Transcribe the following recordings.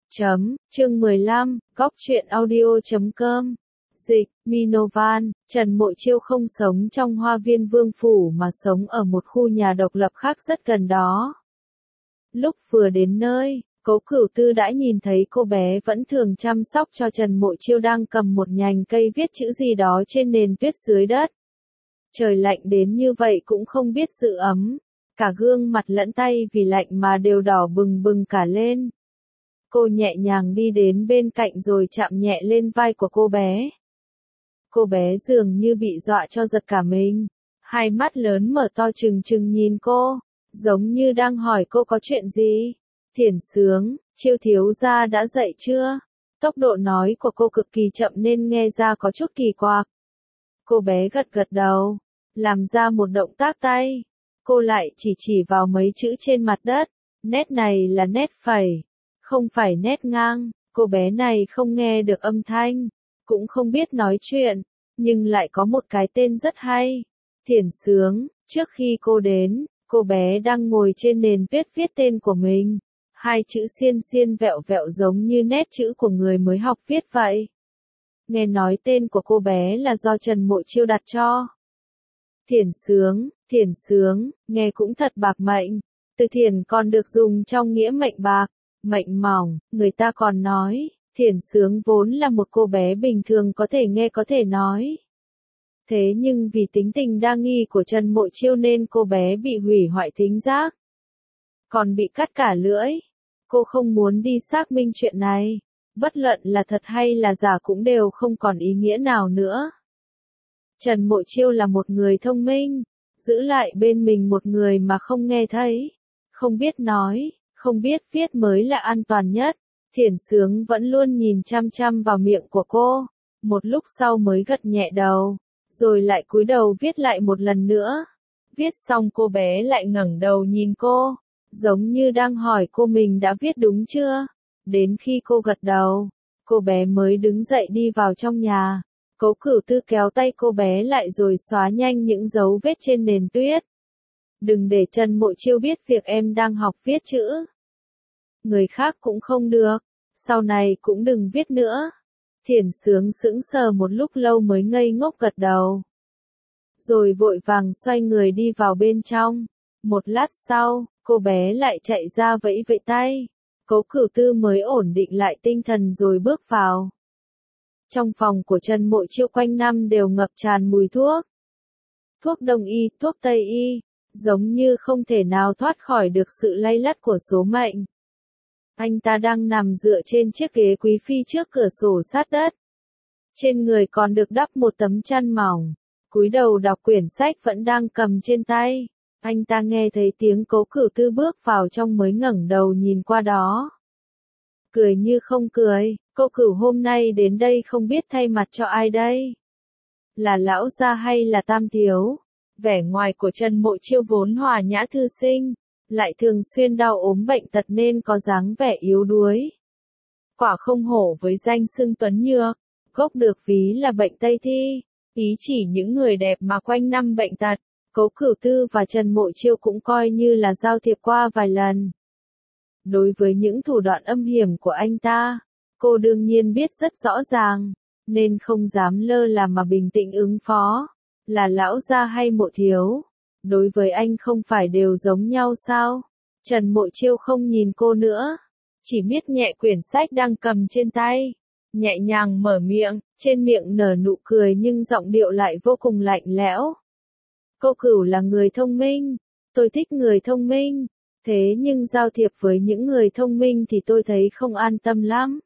Chương 15, Góc truyện audio.com. Dịch, Minovan, Trần Mộ Chiêu không sống trong Hoa Viên Vương Phủ mà sống ở một khu nhà độc lập khác rất gần đó. Lúc vừa đến nơi, Cố Cửu Tư đã nhìn thấy cô bé vẫn thường chăm sóc cho Trần Mộ Chiêu đang cầm một nhành cây viết chữ gì đó trên nền tuyết dưới đất. Trời lạnh đến như vậy cũng không biết giữ ấm, cả gương mặt lẫn tay vì lạnh mà đều đỏ bừng bừng cả lên. Cô nhẹ nhàng đi đến bên cạnh rồi chạm nhẹ lên vai của cô bé. Cô bé dường như bị dọa cho giật cả mình, hai mắt lớn mở to trừng trừng nhìn cô, giống như đang hỏi cô có chuyện gì. Thiển Sướng, Chiêu thiếu gia đã dậy chưa? Tốc độ nói của cô cực kỳ chậm nên nghe ra có chút kỳ quặc. Cô bé gật gật đầu, làm ra một động tác tay. Cô lại chỉ vào mấy chữ trên mặt đất. Nét này là nét phẩy, không phải nét ngang. Cô bé này không nghe được âm thanh, cũng không biết nói chuyện, nhưng lại có một cái tên rất hay. Thiển Sướng. Trước khi cô đến, cô bé đang ngồi trên nền tuyết viết tên của mình. Hai chữ xiên xiên vẹo vẹo giống như nét chữ của người mới học viết vậy. Nghe nói tên của cô bé là do Trần Mộ Chiêu đặt cho. Thiển Sướng, nghe cũng thật bạc mệnh. Từ thiển còn được dùng trong nghĩa mệnh bạc, mệnh mỏng. Người ta còn nói, Thiển Sướng vốn là một cô bé bình thường có thể nghe có thể nói. Thế nhưng vì tính tình đa nghi của Trần Mộ Chiêu nên cô bé bị hủy hoại thính giác, còn bị cắt cả lưỡi. Cô không muốn đi xác minh chuyện này, bất luận là thật hay là giả cũng đều không còn ý nghĩa nào nữa. Trần Mộ Chiêu là một người thông minh, giữ lại bên mình một người mà không nghe thấy, không biết nói, không biết viết mới là an toàn nhất. Thiển Sướng vẫn luôn nhìn chăm chăm vào miệng của cô, một lúc sau mới gật nhẹ đầu, rồi lại cúi đầu viết lại một lần nữa. Viết xong cô bé lại ngẩng đầu nhìn cô, giống như đang hỏi cô mình đã viết đúng chưa. Đến khi cô gật đầu, cô bé mới đứng dậy đi vào trong nhà. Cố Cửu Tư kéo tay cô bé lại rồi xóa nhanh những dấu vết trên nền tuyết. Đừng để Trần Mộ Chiêu biết việc em đang học viết chữ. Người khác cũng không được, sau này cũng đừng viết nữa. Thiển Sướng sững sờ một lúc lâu mới ngây ngốc gật đầu, rồi vội vàng xoay người đi vào bên trong. Một lát sau, cô bé lại chạy ra vẫy vẫy tay. Cố Cửu Tư mới ổn định lại tinh thần rồi bước vào. Trong phòng của Trần Mộ Chiêu quanh năm đều ngập tràn mùi thuốc. Thuốc đông y, thuốc tây y, giống như không thể nào thoát khỏi được sự lay lắt của số mệnh. Anh ta đang nằm dựa trên chiếc ghế quý phi trước cửa sổ sát đất. Trên người còn được đắp một tấm chăn mỏng, cúi đầu đọc quyển sách vẫn đang cầm trên tay. Anh ta nghe thấy tiếng Cố Cửu Tư bước vào trong mới ngẩng đầu nhìn qua đó. Cười như không cười, cô Cửu hôm nay đến đây không biết thay mặt cho ai đây? Là lão gia hay là Tam thiếu? Vẻ ngoài của Trần Mộ Chiêu vốn hòa nhã thư sinh, lại thường xuyên đau ốm bệnh tật nên có dáng vẻ yếu đuối. Quả không hổ với danh xưng tuấn nhược, gốc được ví là bệnh Tây Thi, ý chỉ những người đẹp mà quanh năm bệnh tật. Cố Cửu Tư và Trần Mộ Chiêu cũng coi như là giao thiệp qua vài lần. Đối với những thủ đoạn âm hiểm của anh ta, cô đương nhiên biết rất rõ ràng, nên không dám lơ là mà bình tĩnh ứng phó. Là lão gia hay Mộ thiếu? Đối với anh không phải đều giống nhau sao? Trần Mộ Chiêu không nhìn cô nữa, chỉ miết nhẹ quyển sách đang cầm trên tay, nhẹ nhàng mở miệng, trên miệng nở nụ cười nhưng giọng điệu lại vô cùng lạnh lẽo. Cô Cửu là người thông minh, tôi thích người thông minh, thế nhưng giao thiệp với những người thông minh thì tôi thấy không an tâm lắm.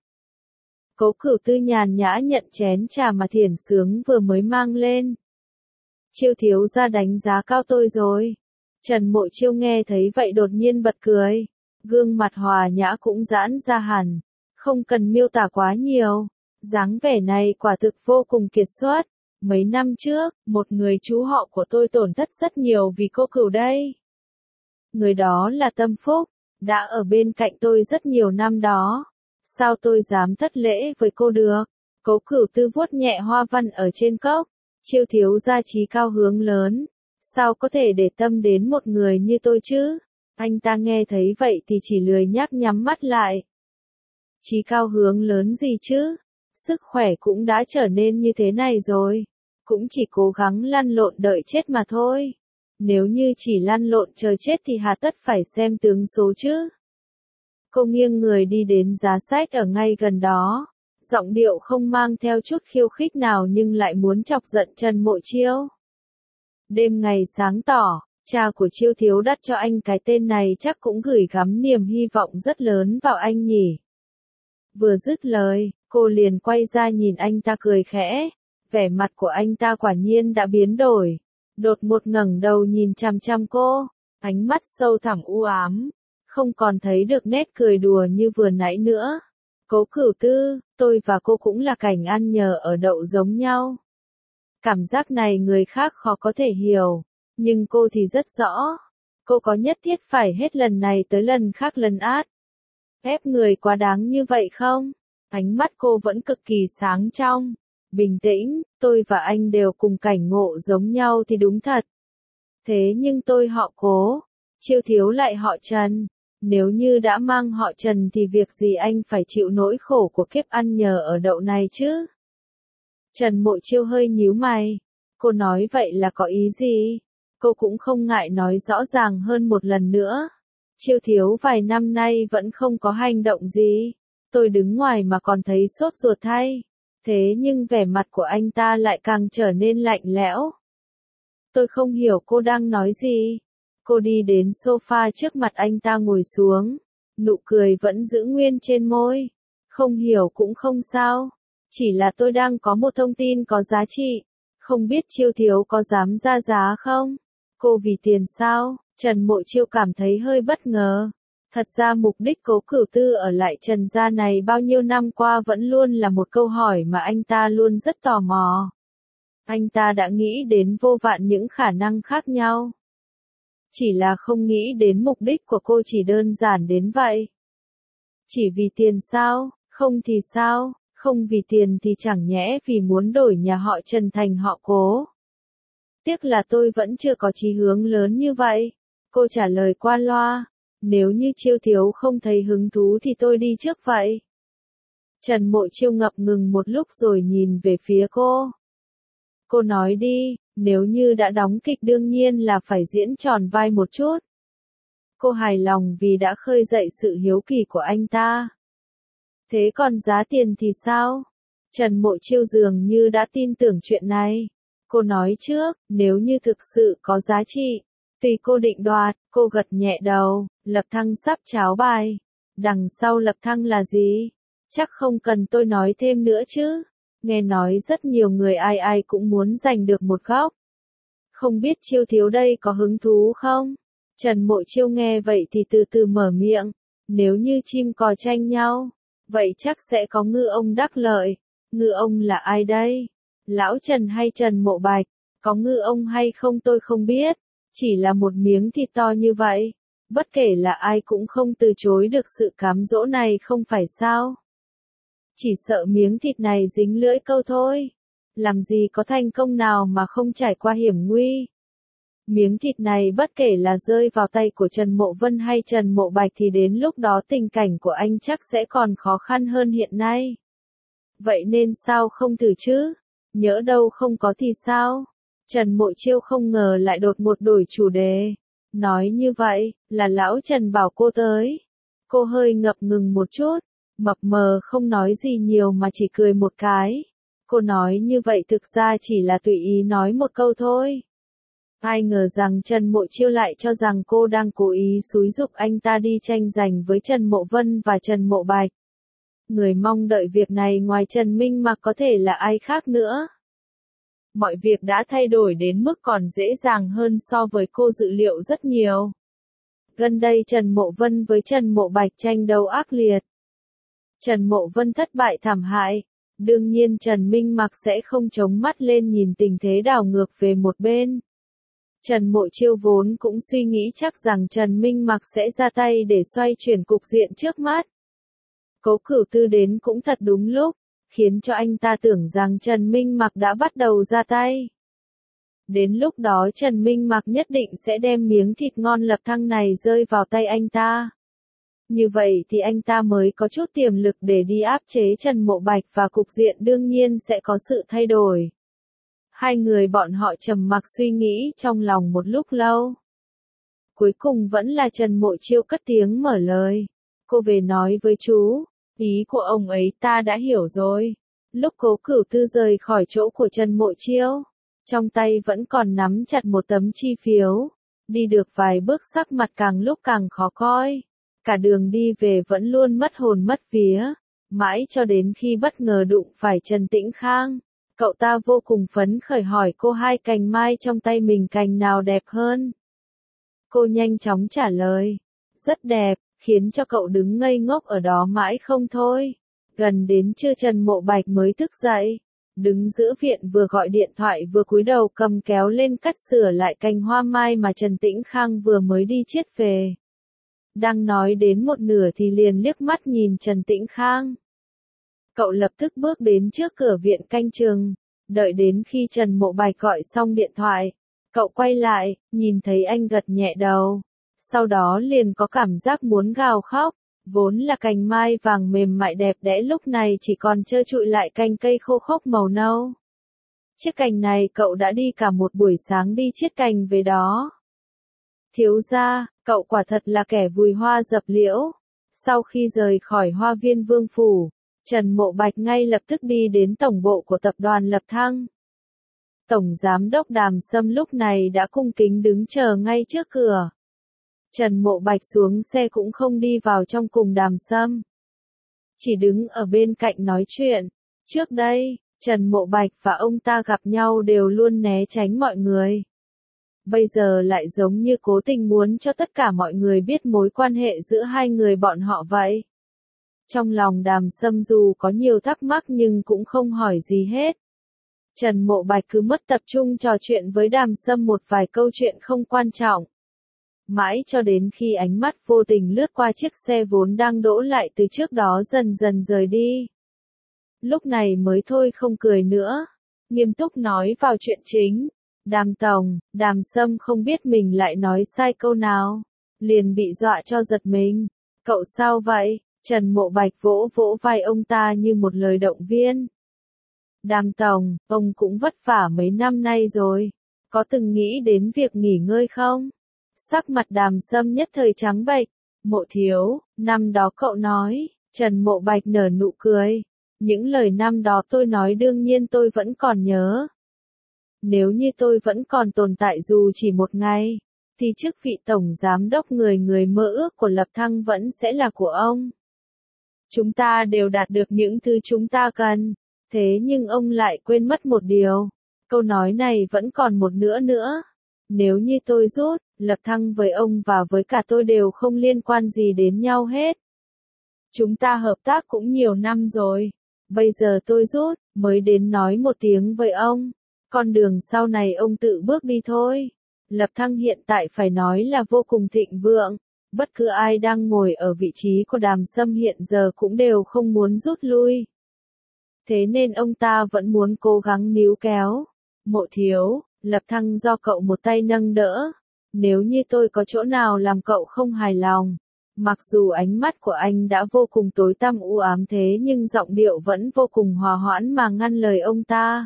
Cố Cửu Tư nhàn nhã nhận chén trà mà Thiển Sướng vừa mới mang lên. Chiêu thiếu gia đánh giá cao tôi rồi. Trần Mộ Chiêu nghe thấy vậy đột nhiên bật cười, gương mặt hòa nhã cũng giãn ra hẳn, không cần miêu tả quá nhiều, dáng vẻ này quả thực vô cùng kiệt xuất. Mấy năm trước, một người chú họ của tôi tổn thất rất nhiều vì cô Cửu đây. Người đó là Tâm Phúc, đã ở bên cạnh tôi rất nhiều năm đó. Sao tôi dám thất lễ với cô được? Cố Cửu Tư vuốt nhẹ hoa văn ở trên cốc. Chiêu thiếu gia trí cao hướng lớn, sao có thể để tâm đến một người như tôi chứ? Anh ta nghe thấy vậy thì chỉ lười nhác nhắm mắt lại. Chí cao hướng lớn gì chứ? Sức khỏe cũng đã trở nên như thế này rồi. Cũng chỉ cố gắng lăn lộn đợi chết mà thôi. Nếu như chỉ lăn lộn chờ chết thì hà tất phải xem tướng số chứ. Cô nghiêng người đi đến giá sách ở ngay gần đó. Giọng điệu không mang theo chút khiêu khích nào nhưng lại muốn chọc giận Trần Mộ Chiêu. Đêm ngày sáng tỏ, cha của Chiêu thiếu đặt cho anh cái tên này chắc cũng gửi gắm niềm hy vọng rất lớn vào anh nhỉ. Vừa dứt lời, cô liền quay ra nhìn anh ta cười khẽ. Vẻ mặt của anh ta quả nhiên đã biến đổi. Đột ngột ngẩng đầu nhìn chằm chằm cô, ánh mắt sâu thẳm u ám, không còn thấy được nét cười đùa như vừa nãy nữa. Cố Cửu Tư, tôi và cô cũng là cảnh ăn nhờ ở đậu giống nhau. Cảm giác này người khác khó có thể hiểu, nhưng cô thì rất rõ. Cô có nhất thiết phải hết lần này tới lần khác lấn át ép người quá đáng như vậy không? Ánh mắt cô vẫn cực kỳ sáng trong, bình tĩnh, tôi và anh đều cùng cảnh ngộ giống nhau thì đúng thật. Thế nhưng tôi họ Cố, Chiêu thiếu lại họ Trần. Nếu như đã mang họ Trần thì việc gì anh phải chịu nỗi khổ của kiếp ăn nhờ ở đậu này chứ? Trần Mộ Chiêu hơi nhíu mày. Cô nói vậy là có ý gì? Cô cũng không ngại nói rõ ràng hơn một lần nữa. Chiêu thiếu vài năm nay vẫn không có hành động gì. Tôi đứng ngoài mà còn thấy sốt ruột thay. Thế nhưng vẻ mặt của anh ta lại càng trở nên lạnh lẽo. Tôi không hiểu cô đang nói gì. Cô đi đến sofa trước mặt anh ta ngồi xuống. Nụ cười vẫn giữ nguyên trên môi. Không hiểu cũng không sao. Chỉ là tôi đang có một thông tin có giá trị. Không biết Chiêu thiếu có dám ra giá không? Cô vì tiền sao? Trần Mộ Chiêu cảm thấy hơi bất ngờ. Thật ra mục đích Cố Cửu Tư ở lại Trần gia này bao nhiêu năm qua vẫn luôn là một câu hỏi mà anh ta luôn rất tò mò. Anh ta đã nghĩ đến vô vạn những khả năng khác nhau. Chỉ là không nghĩ đến mục đích của cô chỉ đơn giản đến vậy. Chỉ vì tiền sao? Không thì sao? Không vì tiền thì chẳng nhẽ vì muốn đổi nhà họ Trần thành họ Cố. Tiếc là tôi vẫn chưa có chí hướng lớn như vậy. Cô trả lời qua loa. Nếu như Chiêu thiếu không thấy hứng thú thì tôi đi trước vậy. Trần Mộ Chiêu ngập ngừng một lúc rồi nhìn về phía cô. Cô nói đi, nếu như đã đóng kịch đương nhiên là phải diễn tròn vai một chút. Cô hài lòng vì đã khơi dậy sự hiếu kỳ của anh ta. Thế còn giá tiền thì sao? Trần Mộ Chiêu dường như đã tin tưởng chuyện này. Cô nói trước, nếu như thực sự có giá trị, tùy cô định đoạt. Cô gật nhẹ đầu. Lập Thăng sắp cháo bài. Đằng sau Lập Thăng là gì? Chắc không cần tôi nói thêm nữa chứ. Nghe nói rất nhiều người ai ai cũng muốn giành được một góc. Không biết Chiêu thiếu đây có hứng thú không? Trần Mộ Chiêu nghe vậy thì từ từ mở miệng. Nếu như chim cò tranh nhau, vậy chắc sẽ có ngư ông đắc lợi. Ngư ông là ai đây? Lão Trần hay Trần Mộ Bạch? Có ngư ông hay không tôi không biết. Chỉ là một miếng thịt to như vậy. Bất kể là ai cũng không từ chối được sự cám dỗ này không phải sao? Chỉ sợ miếng thịt này dính lưỡi câu thôi. Làm gì có thành công nào mà không trải qua hiểm nguy. Miếng thịt này bất kể là rơi vào tay của Trần Mộ Vân hay Trần Mộ Bạch thì đến lúc đó tình cảnh của anh chắc sẽ còn khó khăn hơn hiện nay. Vậy nên sao không thử chứ? Nhỡ đâu không có thì sao? Trần Mộ Chiêu không ngờ lại đột ngột đổi chủ đề. Nói như vậy, là lão Trần bảo cô tới. Cô hơi ngập ngừng một chút, mập mờ không nói gì nhiều mà chỉ cười một cái. Cô nói như vậy thực ra chỉ là tùy ý nói một câu thôi. Ai ngờ rằng Trần Mộ Chiêu lại cho rằng cô đang cố ý xúi giục anh ta đi tranh giành với Trần Mộ Vân và Trần Mộ Bạch. Người mong đợi việc này ngoài Trần Minh Mặc có thể là ai khác nữa. Mọi việc đã thay đổi đến mức còn dễ dàng hơn so với cô dự liệu rất nhiều. Gần đây Trần Mộ Vân với Trần Mộ Bạch tranh đấu ác liệt. Trần Mộ Vân thất bại thảm hại. Đương nhiên Trần Minh Mặc sẽ không chống mắt lên nhìn tình thế đảo ngược về một bên. Trần Mộ Chiêu vốn cũng suy nghĩ chắc rằng Trần Minh Mặc sẽ ra tay để xoay chuyển cục diện trước mắt. Cố Cửu Tư đến cũng thật đúng lúc, khiến cho anh ta tưởng rằng Trần Minh Mặc đã bắt đầu ra tay. Đến lúc đó Trần Minh Mặc nhất định sẽ đem miếng thịt ngon Lập Thăng này rơi vào tay anh ta. Như vậy thì anh ta mới có chút tiềm lực để đi áp chế Trần Mộ Bạch và cục diện đương nhiên sẽ có sự thay đổi. Hai người bọn họ trầm mặc suy nghĩ trong lòng một lúc lâu. Cuối cùng vẫn là Trần Mộ Chiêu cất tiếng mở lời. Cô về nói với chú, ý của ông ấy ta đã hiểu rồi. Lúc Cố Cửu Tư rời khỏi chỗ của Trần Mộ Chiêu, trong tay vẫn còn nắm chặt một tấm chi phiếu. Đi được vài bước sắc mặt càng lúc càng khó coi. Cả đường đi về vẫn luôn mất hồn mất vía. Mãi cho đến khi bất ngờ đụng phải Trần Tĩnh Khang. Cậu ta vô cùng phấn khởi hỏi cô hai cành mai trong tay mình cành nào đẹp hơn. Cô nhanh chóng trả lời. Rất đẹp, khiến cho cậu đứng ngây ngốc ở đó mãi không thôi. Gần đến trưa Trần Mộ Bạch mới thức dậy. Đứng giữa viện vừa gọi điện thoại vừa cúi đầu cầm kéo lên cắt sửa lại cành hoa mai mà Trần Tĩnh Khang vừa mới đi chiết về. Đang nói đến một nửa thì liền liếc mắt nhìn Trần Tĩnh Khang. Cậu lập tức bước đến trước cửa viện canh chừng, đợi đến khi Trần Mộ Bạch gọi xong điện thoại. Cậu quay lại, nhìn thấy anh gật nhẹ đầu. Sau đó liền có cảm giác muốn gào khóc. Vốn là cành mai vàng mềm mại đẹp đẽ lúc này chỉ còn trơ trụi lại cành cây khô khốc màu nâu. Chiếc cành này cậu đã đi cả một buổi sáng đi chiết cành về đó. Thiếu gia, cậu quả thật là kẻ vùi hoa dập liễu. Sau khi rời khỏi Hoa Viên Vương Phủ, Trần Mộ Bạch ngay lập tức đi đến tổng bộ của tập đoàn Lập Thăng. Tổng giám đốc Đàm Sâm lúc này đã cung kính đứng chờ ngay trước cửa. Trần Mộ Bạch xuống xe cũng không đi vào trong cùng Đàm Sâm. Chỉ đứng ở bên cạnh nói chuyện. Trước đây, Trần Mộ Bạch và ông ta gặp nhau đều luôn né tránh mọi người. Bây giờ lại giống như cố tình muốn cho tất cả mọi người biết mối quan hệ giữa hai người bọn họ vậy. Trong lòng Đàm Sâm dù có nhiều thắc mắc nhưng cũng không hỏi gì hết. Trần Mộ Bạch cứ mất tập trung trò chuyện với Đàm Sâm một vài câu chuyện không quan trọng. Mãi cho đến khi ánh mắt vô tình lướt qua chiếc xe vốn đang đỗ lại từ trước đó dần dần rời đi. Lúc này mới thôi không cười nữa. Nghiêm túc nói vào chuyện chính. Đàm tổng, Đàm Sâm không biết mình lại nói sai câu nào. Liền bị dọa cho giật mình. Cậu sao vậy? Trần Mộ Bạch vỗ vỗ vai ông ta như một lời động viên. Đàm tổng, ông cũng vất vả mấy năm nay rồi. Có từng nghĩ đến việc nghỉ ngơi không? Sắc mặt Đàm Sâm nhất thời trắng bệch. Mộ thiếu, năm đó cậu nói. Trần Mộ Bạch nở nụ cười. Những lời năm đó tôi nói đương nhiên tôi vẫn còn nhớ. Nếu như tôi vẫn còn tồn tại dù chỉ một ngày, thì chức vị tổng giám đốc người người mơ ước của Lập Thăng vẫn sẽ là của ông. Chúng ta đều đạt được những thứ chúng ta cần. Thế nhưng ông lại quên mất một điều. Câu nói này vẫn còn một nữa. Nếu như tôi rút, Lập Thăng với ông và với cả tôi đều không liên quan gì đến nhau hết. Chúng ta hợp tác cũng nhiều năm rồi. Bây giờ tôi rút, mới đến nói một tiếng với ông. Con đường sau này ông tự bước đi thôi. Lập Thăng hiện tại phải nói là vô cùng thịnh vượng. Bất cứ ai đang ngồi ở vị trí của Đàm Sâm hiện giờ cũng đều không muốn rút lui. Thế nên ông ta vẫn muốn cố gắng níu kéo. Mộ thiếu, Lập Thăng do cậu một tay nâng đỡ. Nếu như tôi có chỗ nào làm cậu không hài lòng. Mặc dù ánh mắt của anh đã vô cùng tối tăm u ám thế nhưng giọng điệu vẫn vô cùng hòa hoãn mà ngăn lời ông ta.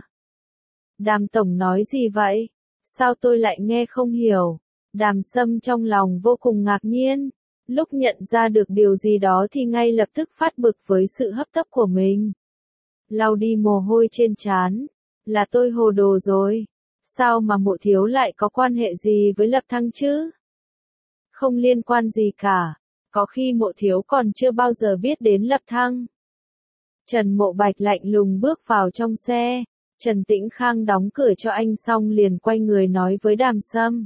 Đàm tổng nói gì vậy? Sao tôi lại nghe không hiểu? Đàm Sâm trong lòng vô cùng ngạc nhiên. Lúc nhận ra được điều gì đó thì ngay lập tức phát bực với sự hấp tấp của mình. Lau đi mồ hôi trên trán. Là tôi hồ đồ rồi. Sao mà Mộ thiếu lại có quan hệ gì với Lập Thăng chứ? Không liên quan gì cả. Có khi Mộ thiếu còn chưa bao giờ biết đến Lập Thăng. Trần Mộ Bạch lạnh lùng bước vào trong xe. Trần Tĩnh Khang đóng cửa cho anh xong liền quay người nói với Đàm Sâm.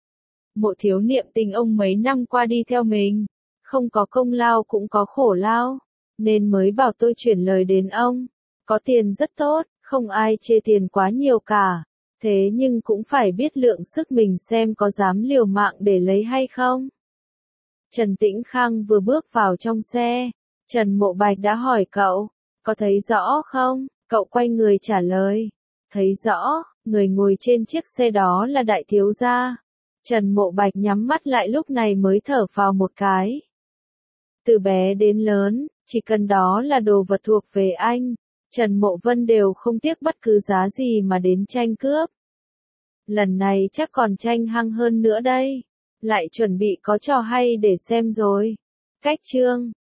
Mộ thiếu niệm tình ông mấy năm qua đi theo mình. Không có công lao cũng có khổ lao. Nên mới bảo tôi chuyển lời đến ông. Có tiền rất tốt, không ai chê tiền quá nhiều cả. Thế nhưng cũng phải biết lượng sức mình xem có dám liều mạng để lấy hay không. Trần Tĩnh Khang vừa bước vào trong xe. Trần Mộ Bạch đã hỏi cậu. Có thấy rõ không? Cậu quay người trả lời. Thấy rõ, người ngồi trên chiếc xe đó là đại thiếu gia. Trần Mộ Bạch nhắm mắt lại lúc này mới thở phào một cái. Từ bé đến lớn, chỉ cần đó là đồ vật thuộc về anh, Trần Mộ Vân đều không tiếc bất cứ giá gì mà đến tranh cướp. Lần này chắc còn tranh hăng hơn nữa đây. Lại chuẩn bị có trò hay để xem rồi. Cách chương